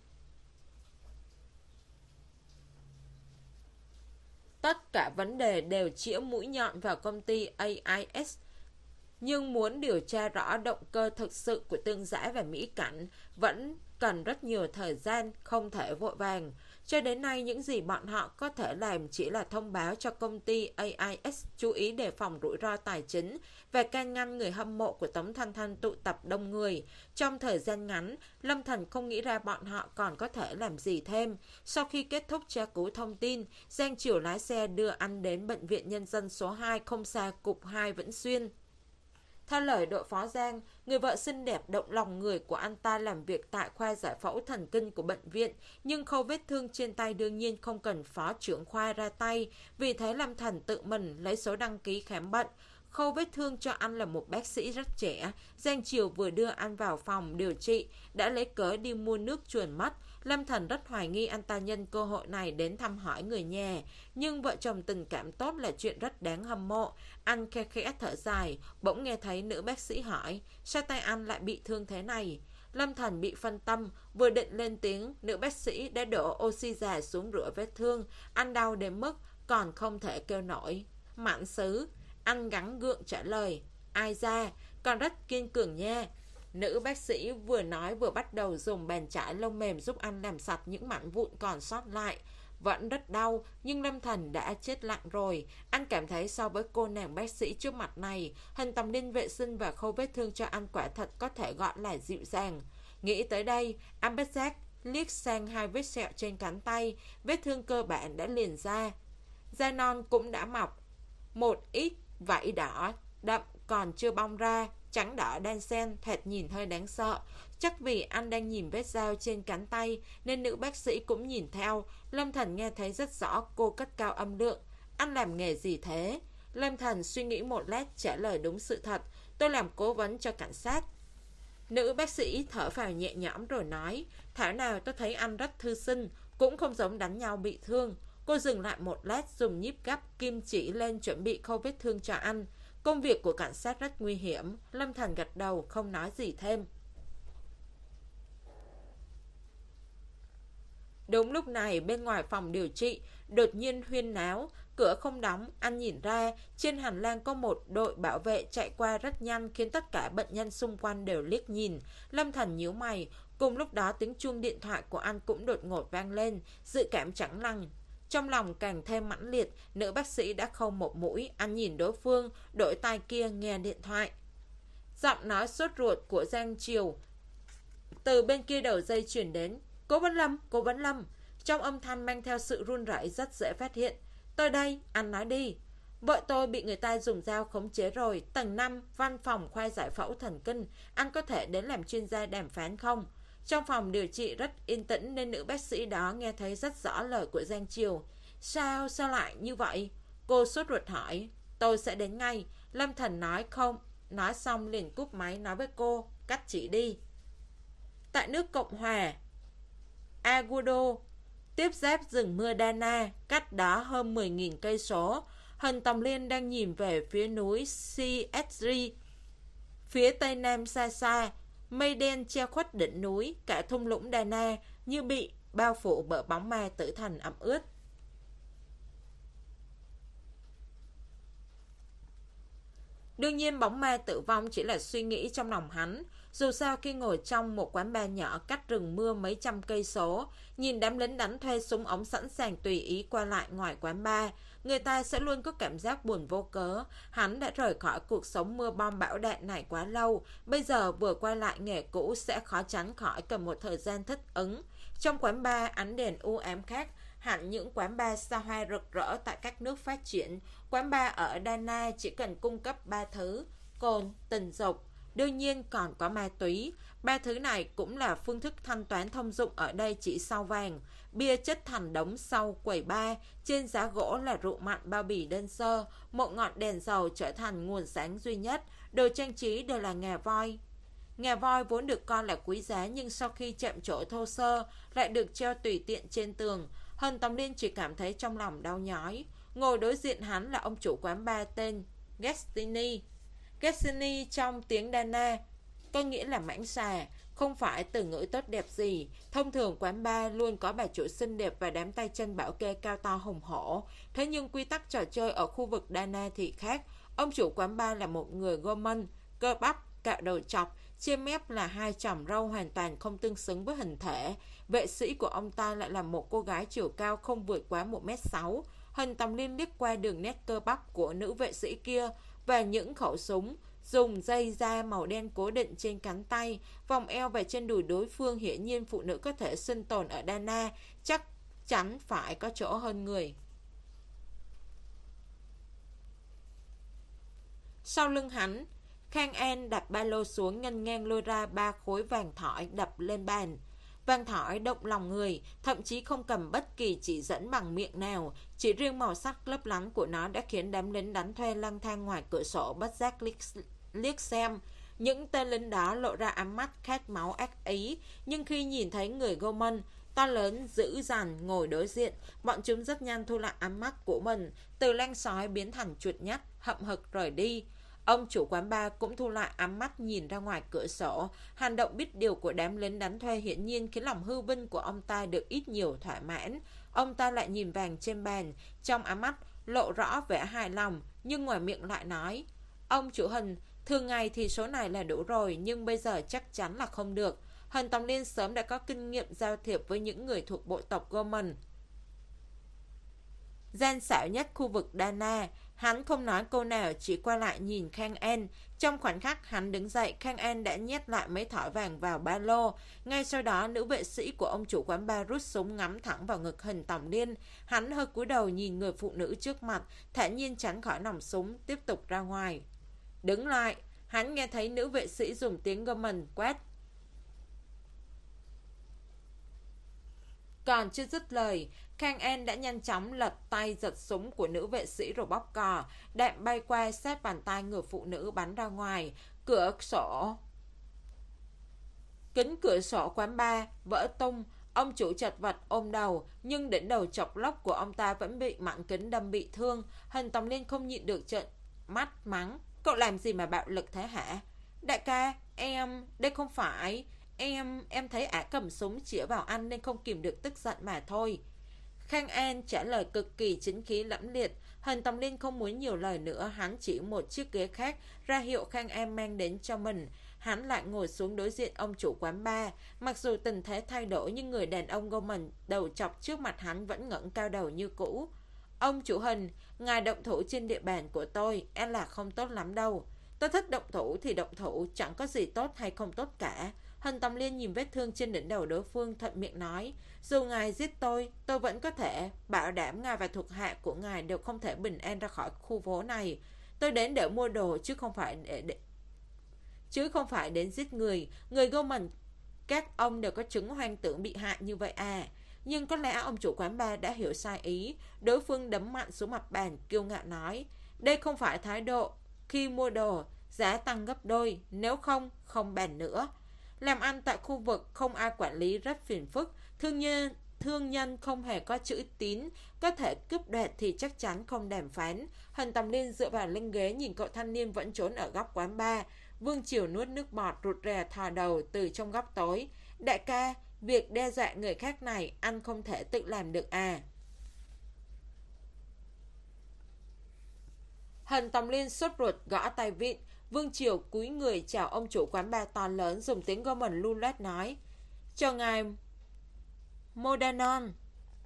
Tất cả vấn đề đều chĩa mũi nhọn vào công ty a i ét. Nhưng muốn điều tra rõ động cơ thực sự của Tương Giã và Mỹ Cảnh vẫn cần rất nhiều thời gian, không thể vội vàng. Cho đến nay, những gì bọn họ có thể làm chỉ là thông báo cho công ty a i ét chú ý đề phòng rủi ro tài chính và can ngăn người hâm mộ của Tống Thanh Thanh tụ tập đông người. Trong thời gian ngắn, Lâm Thần không nghĩ ra bọn họ còn có thể làm gì thêm. Sau khi kết thúc tra cứu thông tin, Giang Triều lái xe đưa anh đến bệnh viện nhân dân số hai không xa cục hai Vĩnh Xuyên. Theo lời đội phó Giang, người vợ xinh đẹp động lòng người của anh ta làm việc tại khoa giải phẫu thần kinh của bệnh viện, nhưng khâu vết thương trên tay đương nhiên không cần phó trưởng khoa ra tay, vì thế Lâm Thần tự mình lấy số đăng ký khám bệnh. Khâu vết thương cho anh là một bác sĩ rất trẻ. Giang Triều vừa đưa anh vào phòng điều trị, đã lấy cớ đi mua nước chuồn mất. Lâm Thần rất hoài nghi anh ta nhân cơ hội này đến thăm hỏi người nhà. Nhưng vợ chồng tình cảm tốt là chuyện rất đáng hâm mộ. Anh khe khẽ thở dài, bỗng nghe thấy nữ bác sĩ hỏi, sao tay anh lại bị thương thế này? Lâm Thần bị phân tâm, vừa định lên tiếng, nữ bác sĩ đã đổ oxy già xuống rửa vết thương. Anh đau đến mức còn không thể kêu nổi. Mãn xứ. Anh gắng gượng trả lời, ai ra, còn rất kiên cường nha. Nữ bác sĩ vừa nói vừa bắt đầu dùng bàn chải lông mềm giúp anh làm sạch những mảnh vụn còn sót lại. vẫn rất đau, nhưng Lâm Thần đã chết lặng rồi. Anh cảm thấy so với cô nàng bác sĩ trước mặt này, Hân Tầm Liên vệ sinh và khâu vết thương cho anh quả thật có thể gọi là dịu dàng. Nghĩ tới đây, anh bất giác liếc sang hai vết sẹo trên cánh tay, vết thương cơ bản đã liền ra. Da non cũng đã mọc, một ít vảy đỏ đậm còn chưa bong ra, trắng đỏ đan xen, thoạt nhìn hơi đáng sợ. Chắc vì anh đang nhìn vết dao trên cánh tay nên nữ bác sĩ cũng nhìn theo. Lâm Thần nghe thấy rất rõ cô cất cao âm lượng. Anh làm nghề gì thế? Lâm Thần suy nghĩ một lát trả lời đúng sự thật. Tôi làm cố vấn cho cảnh sát. Nữ bác sĩ thở phào nhẹ nhõm rồi nói, thảo nào tôi thấy anh rất thư sinh, cũng không giống đánh nhau bị thương. Cô dừng lại một lát, dùng nhíp gắp kim chỉ lên chuẩn bị khâu vết thương cho anh. Công việc của cảnh sát rất nguy hiểm. Lâm Thần gật đầu không nói gì thêm. Đúng lúc này, bên ngoài phòng điều trị đột nhiên huyên náo, cửa không đóng. Anh nhìn ra, trên hành lang có một đội bảo vệ chạy qua rất nhanh, khiến tất cả bệnh nhân xung quanh đều liếc nhìn. Lâm Thần nhíu mày. Cùng lúc đó, tiếng chuông điện thoại của anh cũng đột ngột vang lên. Dự cảm chẳng lành. Trong lòng càng thêm mãnh liệt, nữ bác sĩ đã khâu một mũi. Anh nhìn đối phương, đổi tai kia nghe điện thoại. Giọng nói sốt ruột của Giang Triều từ bên kia đầu dây truyền đến. Cố Vấn Lâm, Cố Vấn Lâm. Trong âm thanh mang theo sự run rẩy rất dễ phát hiện. Tôi đây, anh nói đi. Vợ tôi bị người ta dùng dao khống chế rồi. Tầng năm, văn phòng khoa giải phẫu thần kinh. Anh có thể đến làm chuyên gia đàm phán không? Trong phòng điều trị rất yên tĩnh nên nữ bác sĩ đó nghe thấy rất rõ lời của Giang Triều. Sao, sao lại như vậy? Cô sốt ruột hỏi. Tôi sẽ đến ngay. Lâm Thần nói không. Nói xong liền cúp máy nói với cô, cắt chỉ đi. Tại nước Cộng hòa Agudo, tiếp giáp rừng mưa Dana, cách đó hơn mười nghìn cây số, Hân Tầm Liên đang nhìn về phía núi xê ét giê. Phía tây nam xa xa, mây đen che khuất đỉnh núi, cả thung lũng Dana như bị bao phủ bởi bóng ma tử thần ẩm ướt. Đương nhiên bóng ma tử vong chỉ là suy nghĩ trong lòng hắn. Dù sao khi ngồi trong một quán bar nhỏ cách rừng mưa mấy trăm cây số, nhìn đám lính đánh thuê súng ống sẵn sàng tùy ý qua lại ngoài quán bar, người ta sẽ luôn có cảm giác buồn vô cớ. Hắn đã rời khỏi cuộc sống mưa bom bão đạn này quá lâu, bây giờ vừa quay lại nghề cũ sẽ khó tránh khỏi cần một thời gian thích ứng. Trong quán bar, ánh đèn u ám khác hẳn những quán bar xa hoa rực rỡ tại các nước phát triển. Quán bar ở Dana chỉ cần cung cấp ba thứ: cồn, tình dục, đương nhiên còn có ma túy. Ba thứ này cũng là phương thức thanh toán thông dụng ở đây chỉ sau vàng. Bia chất thành đống sau quầy bar, trên giá gỗ là rượu mặn bao bì đơn sơ, một ngọn đèn dầu trở thành nguồn sáng duy nhất, đồ trang trí đều là ngà voi. Ngà voi vốn được coi là quý giá nhưng sau khi chạm trổ thô sơ lại được treo tùy tiện trên tường. Hân Tầm Liên chỉ cảm thấy trong lòng đau nhói. Ngồi đối diện hắn là ông chủ quán bar tên Gestini. Gestini trong tiếng Dana có nghĩa là mãng xà, không phải từ ngữ tốt đẹp gì. Thông thường quán bar luôn có bà chủ xinh đẹp và đám tay chân bảo kê cao to hùng hổ. Thế nhưng quy tắc trò chơi ở khu vực Dana thì khác. Ông chủ quán bar là một người Goman, cơ bắp, cạo đầu chọc, trên mép là hai chòm râu hoàn toàn không tương xứng với hình thể. Vệ sĩ của ông ta lại là một cô gái chiều cao không vượt quá một mét sáu. Hân Tầm Liên liếc qua đường nét cơ bắp của nữ vệ sĩ kia và những khẩu súng dùng dây da màu đen cố định trên cánh tay, vòng eo và trên đùi đối phương. Hiển nhiên phụ nữ có thể sinh tồn ở Dana chắc chắn phải có chỗ hơn người. Sau lưng hắn, Khang An đặt ba lô xuống, nghênh ngang lôi ra ba khối vàng thỏi đập lên bàn. Vàng thỏi động lòng người, thậm chí không cầm bất kỳ chỉ dẫn bằng miệng nào. Chỉ riêng màu sắc lấp lánh của nó đã khiến đám lính đánh thuê lang thang ngoài cửa sổ bất giác liếc, liếc xem. Những tên lính đó lộ ra ánh mắt khát máu ác ý, nhưng khi nhìn thấy người Goman to lớn dữ dằn ngồi đối diện, bọn chúng rất nhanh thu lại ánh mắt của mình, từ lanh sói biến thành chuột nhắt, hậm hực rời đi. Ông chủ quán bar cũng thu lại ánh mắt nhìn ra ngoài cửa sổ. Hành động biết điều của đám lính đánh thuê hiển nhiên khiến lòng hư vinh của ông ta được ít nhiều thỏa mãn. Ông ta lại nhìn vàng trên bàn, trong ánh mắt lộ rõ vẻ hài lòng, nhưng ngoài miệng lại nói: Ông chủ Hân, thường ngày thì số này là đủ rồi, nhưng bây giờ chắc chắn là không được. Hân Tầm Liên sớm đã có kinh nghiệm giao thiệp với những người thuộc bộ tộc Goman. gian xảo nhất khu vực Dana. Hắn không nói câu nào, chỉ quay lại nhìn Khang En. Trong khoảnh khắc hắn đứng dậy, Khang En đã nhét lại mấy thỏi vàng vào ba lô. Ngay sau đó, nữ vệ sĩ của ông chủ quán bar rút súng ngắm thẳng vào ngực Hình Tòng Liên. Hắn hơi cúi đầu nhìn người phụ nữ trước mặt, thản nhiên tránh khỏi nòng súng, tiếp tục ra ngoài. Đứng lại, hắn nghe thấy nữ vệ sĩ dùng tiếng German quát. Còn chưa dứt lời, Khang En đã nhanh chóng lật tay giật súng của nữ vệ sĩ rồi bóp cò. Đạn bay qua sát bàn tay người phụ nữ bắn ra ngoài. Cửa sổ Kính cửa sổ quán bar vỡ tung. Ông chủ chật vật ôm đầu, nhưng đỉnh đầu chọc lóc của ông ta vẫn bị mảng kính đâm bị thương. Hình Tòng Liên không nhịn được trợn mắt mắng. Cậu làm gì mà bạo lực thế hả? Đại ca, em, đây không phải... Em, em thấy ả cầm súng chĩa vào anh nên không kìm được tức giận mà thôi. Khang An trả lời cực kỳ chính khí lẫm liệt. Hình Tòng Liên không muốn nhiều lời nữa, hắn chỉ một chiếc ghế khác ra hiệu Khang An mang đến cho mình. Hắn lại ngồi xuống đối diện ông chủ quán bar. Mặc dù tình thế thay đổi nhưng người đàn ông Gorman đầu chọc trước mặt hắn vẫn ngẩng cao đầu như cũ. Ông chủ Hình, ngài động thủ trên địa bàn của tôi, em là không tốt lắm đâu. Tôi thích động thủ thì động thủ, chẳng có gì tốt hay không tốt cả. Hình Tòng Liên nhìn vết thương trên đỉnh đầu đối phương, thuận miệng nói, dù ngài giết tôi, tôi vẫn có thể bảo đảm ngài và thuộc hạ của ngài đều không thể bình an ra khỏi khu phố này. Tôi đến để mua đồ chứ không phải để, để chứ không phải đến giết người. Người Gorman, các ông đều có chứng hoang tưởng bị hại như vậy à? Nhưng có lẽ ông chủ quán bar đã hiểu sai ý. Đối phương đấm mạnh xuống mặt bàn, kiêu ngạo nói, đây không phải thái độ khi mua đồ, giá tăng gấp đôi, nếu không, không bàn nữa. Làm ăn tại khu vực không ai quản lý rất phiền phức. Thương nhân, thương nhân không hề có chữ tín, có thể cướp đoạt thì chắc chắn không đàm phán. Hình Tòng Liên dựa vào lưng ghế nhìn cậu thanh niên vẫn trốn ở góc quán bar. Vương Triều nuốt nước bọt rụt rè thò đầu từ trong góc tối. Đại ca, việc đe dọa người khác này anh không thể tự làm được à? Hình Tòng Liên sốt ruột gõ tay vịn. Vương Triều cúi người chào ông chủ quán bar to lớn, dùng tiếng Gorman lưu loát nói, cho ngài Modanon.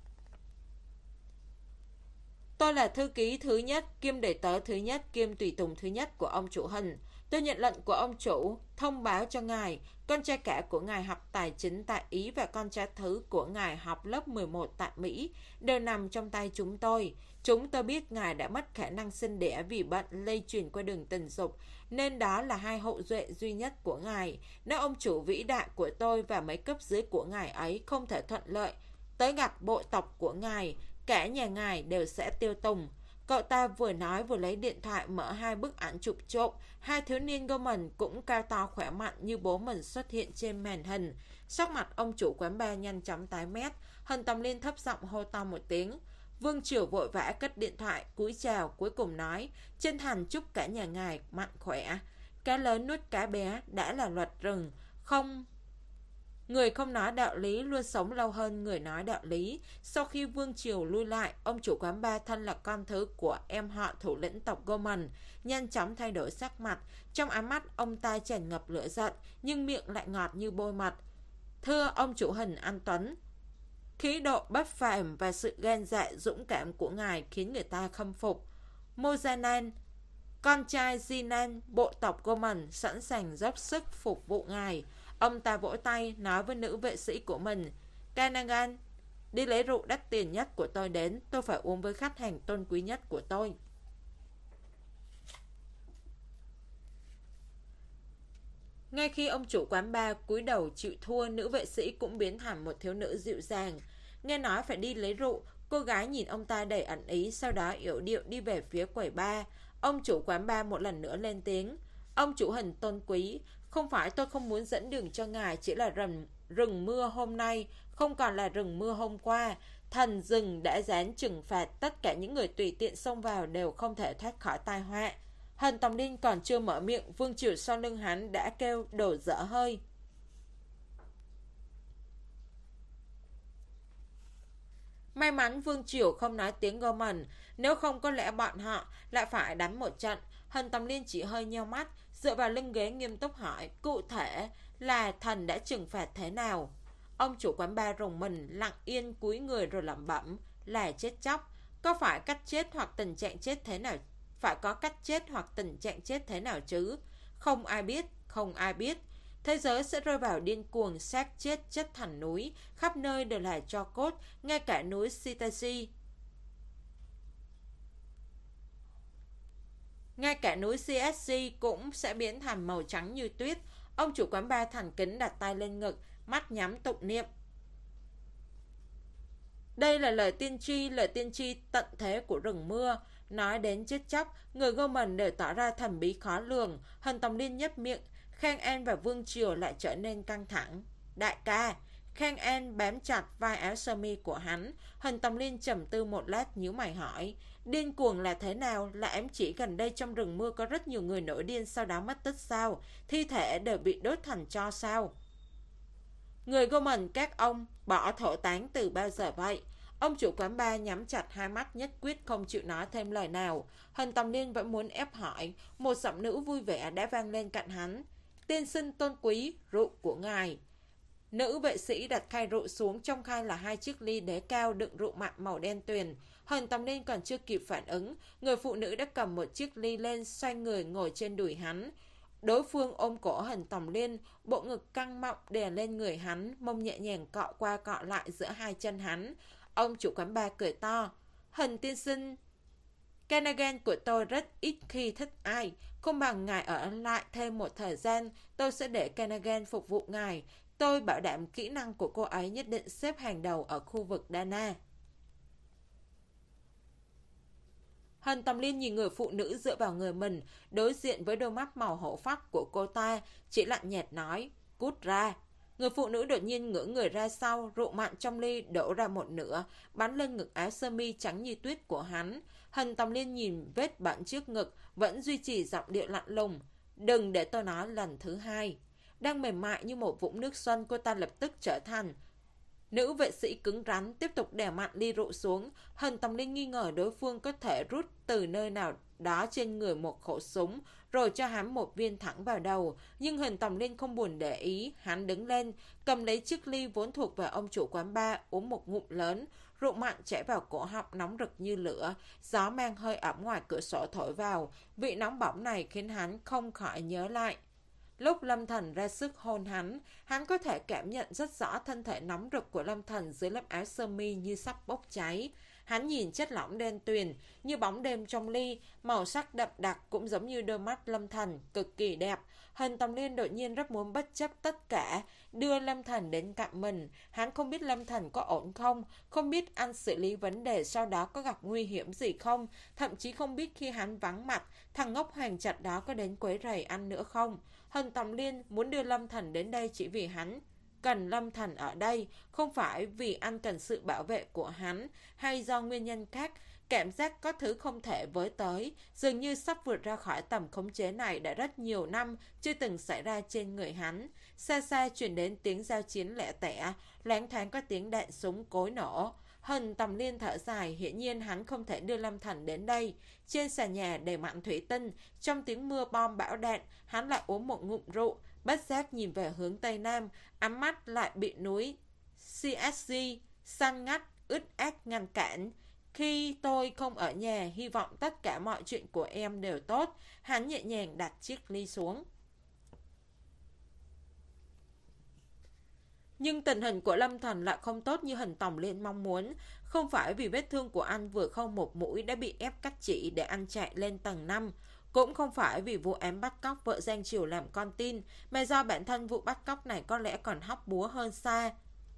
Tôi là thư ký thứ nhất, kiêm đệ tớ thứ nhất, kiêm tùy tùng thứ nhất của ông chủ Hình. Tôi nhận lệnh của ông chủ, thông báo cho ngài, con trai cả của ngài học tài chính tại Ý và con trai thứ của ngài học lớp mười một tại Mỹ, đều nằm trong tay chúng tôi. Chúng tôi biết ngài đã mất khả năng sinh đẻ vì bệnh lây truyền qua đường tình dục, nên đó là hai hậu duệ duy nhất của ngài. Nếu ông chủ vĩ đại của tôi và mấy cấp dưới của ngài ấy không thể thuận lợi tới gặp bộ tộc của ngài, cả nhà ngài đều sẽ tiêu tùng. Cậu ta vừa nói vừa lấy điện thoại mở hai bức ảnh chụp trộm. Hai thiếu niên Gorman cũng cao to khỏe mạnh như bố mình xuất hiện trên màn hình. Sắc mặt ông chủ quán bar nhanh chóng tái mét. Hình Tòng Liên thấp giọng hô to một tiếng. Vương Triều vội vã cất điện thoại, cúi chào, cuối cùng nói, chân thành chúc cả nhà ngài mạnh khỏe. Cá lớn nuốt cá bé đã là luật rừng, không... Người không nói đạo lý luôn sống lâu hơn người nói đạo lý. Sau khi Vương Triều lui lại, ông chủ quán bar thân là con thứ của em họ thủ lĩnh tộc Gorman, nhanh chóng thay đổi sắc mặt. Trong ám mắt ông ta tràn ngập lửa giận, nhưng miệng lại ngọt như bôi mật. Thưa ông chủ Hình An Tuấn, khí độ bất phàm và sự gan dạ dũng cảm của ngài khiến người ta khâm phục. Mozanan, con trai Zinan, bộ tộc Gorman, sẵn sàng dốc sức phục vụ ngài. Ông ta vỗ tay nói với nữ vệ sĩ của mình, Canagan, đi lấy rượu đắt tiền nhất của tôi đến, tôi phải uống với khách hàng tôn quý nhất của tôi. Ngay khi ông chủ quán bar cúi đầu chịu thua, nữ vệ sĩ cũng biến thành một thiếu nữ dịu dàng. Nghe nói phải đi lấy rượu, cô gái nhìn ông ta đầy ẩn ý, sau đó yểu điệu đi về phía quầy bar. Ông chủ quán bar một lần nữa lên tiếng, ông chủ Hình tôn quý, không phải tôi không muốn dẫn đường cho ngài, chỉ là rừng, rừng mưa hôm nay không còn là rừng mưa hôm qua. Thần rừng đã dán trừng phạt, tất cả những người tùy tiện xông vào đều không thể thoát khỏi tai họa. Hình Tòng Liên còn chưa mở miệng, Vương Triều sau lưng hắn đã kêu đổ dở hơi. May mắn Vương Triều không nói tiếng Gorman, nếu không có lẽ bọn họ lại phải đánh một trận. Hình Tòng Liên chỉ hơi nheo mắt, dựa vào lưng ghế nghiêm túc hỏi, cụ thể là thần đã trừng phạt thế nào? Ông chủ quán bar rùng mình, lặng yên cúi người rồi lẩm bẩm, là chết chóc. Có phải cách chết hoặc tình trạng chết thế nào? Phải có cách chết hoặc tình trạng chết thế nào chứ? Không ai biết, không ai biết. Thế giới sẽ rơi vào điên cuồng, xác chết chất thành núi, khắp nơi đều là tro cốt, ngay cả núi Sitachi. Ngay cả núi xê ét giê cũng sẽ biến thành màu trắng như tuyết. Ông chủ quán bar thành kính đặt tay lên ngực, mắt nhắm tụng niệm. Đây là lời tiên tri, lời tiên tri tận thế của rừng mưa. Nói đến chết chóc, người Gorman đều tỏ ra thần bí khó lường. Hân Tòng Liên nhếch miệng, Khang An và Vương Triều lại trở nên căng thẳng. Đại ca, Khang An bám chặt vai áo sơ mi của hắn. Hân Tòng Liên trầm tư một lát nhíu mày hỏi, điên cuồng là thế nào? Là ám chỉ gần đây trong rừng mưa có rất nhiều người nổi điên sau đó mất tích sao? Thi thể đều bị đốt thành tro sao? Người Gorman các ông bỏ thổ tán từ bao giờ vậy? Ông chủ quán bar nhắm chặt hai mắt, nhất quyết không chịu nói thêm lời nào. Hân Tòng Liên vẫn muốn ép hỏi. Một giọng nữ vui vẻ đã vang lên cạnh hắn. Tiên sinh tôn quý, rượu của ngài. Nữ vệ sĩ đặt khay rượu xuống, trong khay là hai chiếc ly đế cao đựng rượu mặn màu đen tuyền. Hân Tòng Liên còn chưa kịp phản ứng, người phụ nữ đã cầm một chiếc ly lên, xoay người ngồi trên đùi hắn. Đối phương ôm cổ Hân Tòng Liên, bộ ngực căng mọng đè lên người hắn, mông nhẹ nhàng cọ qua cọ lại giữa hai chân hắn. Ông chủ quán bar cười to. Hân tiên sinh, Canagan của tôi rất ít khi thích ai. Không bằng ngài ở lại thêm một thời gian, tôi sẽ để Canagan phục vụ ngài. Tôi bảo đảm kỹ năng của cô ấy nhất định xếp hàng đầu ở khu vực Dana. Hân Tòng Liên nhìn người phụ nữ dựa vào người mình, đối diện với đôi mắt màu hổ phách của cô ta, chỉ lạnh nhạt nói, cút ra. Người phụ nữ đột nhiên ngửa người ra sau, rượu mặn trong ly đổ ra một nửa, bắn lên ngực áo sơ mi trắng như tuyết của hắn. Hân Tòng Liên nhìn vết bẩn trước ngực, vẫn duy trì giọng điệu lạnh lùng. Đừng để tôi nói lần thứ hai. Đang mềm mại như một vũng nước xuân, cô ta lập tức trở thành nữ vệ sĩ cứng rắn, tiếp tục đè mặn ly rượu xuống. Hân Tòng Liên nghi ngờ đối phương có thể rút từ nơi nào đó trên người một khẩu súng, rồi cho hắn một viên thẳng vào đầu. Nhưng Hân Tòng Liên không buồn để ý, hắn đứng lên, cầm lấy chiếc ly vốn thuộc về ông chủ quán bar, uống một ngụm lớn. Rượu mặn chảy vào cổ họng nóng rực như lửa, gió mang hơi ẩm ngoài cửa sổ thổi vào. Vị nóng bỏng này khiến hắn không khỏi nhớ lại lúc Lâm Thần ra sức hôn hắn, hắn có thể cảm nhận rất rõ thân thể nóng rực của Lâm Thần dưới lớp áo sơ mi như sắp bốc cháy. Hắn nhìn chất lỏng đen tuyền như bóng đêm trong ly, màu sắc đậm đặc cũng giống như đôi mắt Lâm Thần, cực kỳ đẹp. Hân Tòng Liên đột nhiên rất muốn bất chấp tất cả, đưa Lâm Thần đến cạnh mình. Hắn không biết Lâm Thần có ổn không, không biết anh xử lý vấn đề sau đó có gặp nguy hiểm gì không, thậm chí không biết khi hắn vắng mặt, thằng ngốc hoàng chặt đó có đến quấy rầy anh nữa không. Hân Tòng Liên muốn đưa Lâm Thần đến đây chỉ vì hắn cần Lâm Thần ở đây, không phải vì anh cần sự bảo vệ của hắn, hay do nguyên nhân khác. Cảm giác có thứ không thể với tới, dường như sắp vượt ra khỏi tầm khống chế này đã rất nhiều năm chưa từng xảy ra trên người hắn. Xa xa truyền đến tiếng giao chiến lẻ tẻ, loáng thoáng có tiếng đạn súng cối nổ. Hân Tòng Liên thở dài, hiển nhiên hắn không thể đưa Lâm Thần đến đây. Trên sàn nhà đầy mặn thủy tinh, trong tiếng mưa bom bão đạn, hắn lại uống một ngụm rượu, bất giác nhìn về hướng Tây Nam, ắm mắt lại bị núi xê ét giê săn ngắt, ướt át ngăn cản. Khi tôi không ở nhà, hy vọng tất cả mọi chuyện của em đều tốt. Hắn nhẹ nhàng đặt chiếc ly xuống. Nhưng tình hình của Lâm Thần lại không tốt như Hân Tòng Liên mong muốn. Không phải vì vết thương của anh vừa không một mũi đã bị ép cắt chỉ để anh chạy lên tầng năm. Cũng không phải vì vụ án bắt cóc vợ Giang Triều làm con tin, mà do bản thân vụ bắt cóc này có lẽ còn hóc búa hơn xa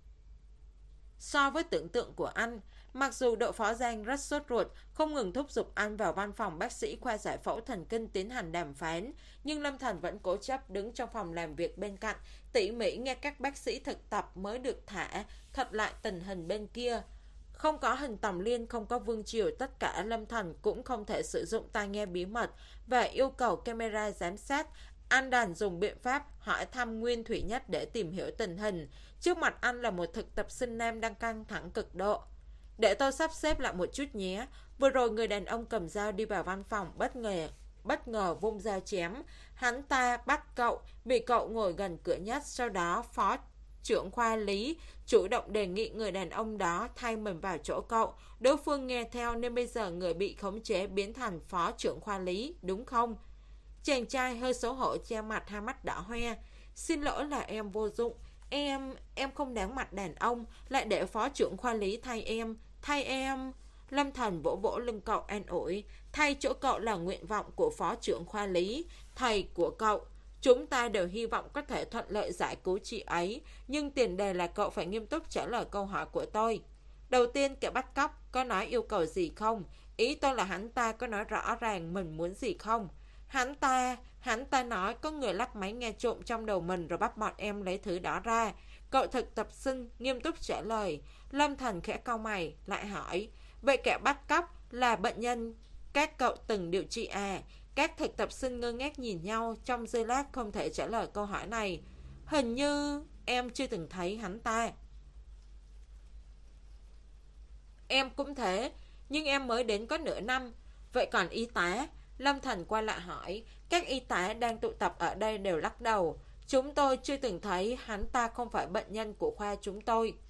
so với tưởng tượng của anh. Mặc dù đội phó Giang rất sốt ruột, không ngừng thúc giục anh vào văn phòng bác sĩ khoa giải phẫu thần kinh tiến hành đàm phán, nhưng Lâm Thần vẫn cố chấp đứng trong phòng làm việc bên cạnh, tỉ mỉ nghe các bác sĩ thực tập mới được thả, thuật lại tình hình bên kia. Không có Hân Tòng Liên, không có Vương Triều, tất cả Lâm Thần cũng không thể sử dụng tai nghe bí mật và yêu cầu camera giám sát. Anh đành dùng biện pháp hỏi thăm Nguyên Thủy Nhất để tìm hiểu tình hình. Trước mặt anh là một thực tập sinh nam đang căng thẳng cực độ. Để tôi sắp xếp lại một chút nhé. Vừa rồi người đàn ông cầm dao đi vào văn phòng, bất ngờ bất ngờ vung dao chém. Hắn ta bắt cậu, bị cậu ngồi gần cửa nhất, sau đó phó trưởng khoa lý chủ động đề nghị người đàn ông đó thay mình vào chỗ cậu. Đối phương nghe theo nên bây giờ người bị khống chế biến thành phó trưởng khoa lý, đúng không? Chàng trai hơi xấu hổ che mặt, hai mắt đỏ hoe. Xin lỗi là em vô dụng. Em, em không đáng mặt đàn ông, lại để phó trưởng khoa lý thay em. Thay em... Lâm Thần vỗ vỗ lưng cậu an ủi. Thay chỗ cậu là nguyện vọng của phó trưởng khoa lý, thầy của cậu. Chúng ta đều hy vọng có thể thuận lợi giải cứu chị ấy, nhưng tiền đề là cậu phải nghiêm túc trả lời câu hỏi của tôi. Đầu tiên, kẻ bắt cóc có nói yêu cầu gì không? Ý tôi là hắn ta có nói rõ ràng mình muốn gì không? Hắn ta, hắn ta nói có người lắp máy nghe trộm trong đầu mình rồi bắt bọn em lấy thứ đó ra. Cậu thực tập sinh nghiêm túc trả lời. Lâm Thần khẽ cau mày, lại hỏi, vậy kẻ bắt cóc là bệnh nhân các cậu từng điều trị à? Các thực tập sinh ngơ ngác nhìn nhau, trong giây lát không thể trả lời câu hỏi này. Hình như em chưa từng thấy hắn ta. Em cũng thế, nhưng em mới đến có nửa năm. Vậy còn y tá? Lâm Thần quay lại hỏi. Các y tá đang tụ tập ở đây đều lắc đầu. Chúng tôi chưa từng thấy, hắn ta không phải bệnh nhân của khoa chúng tôi.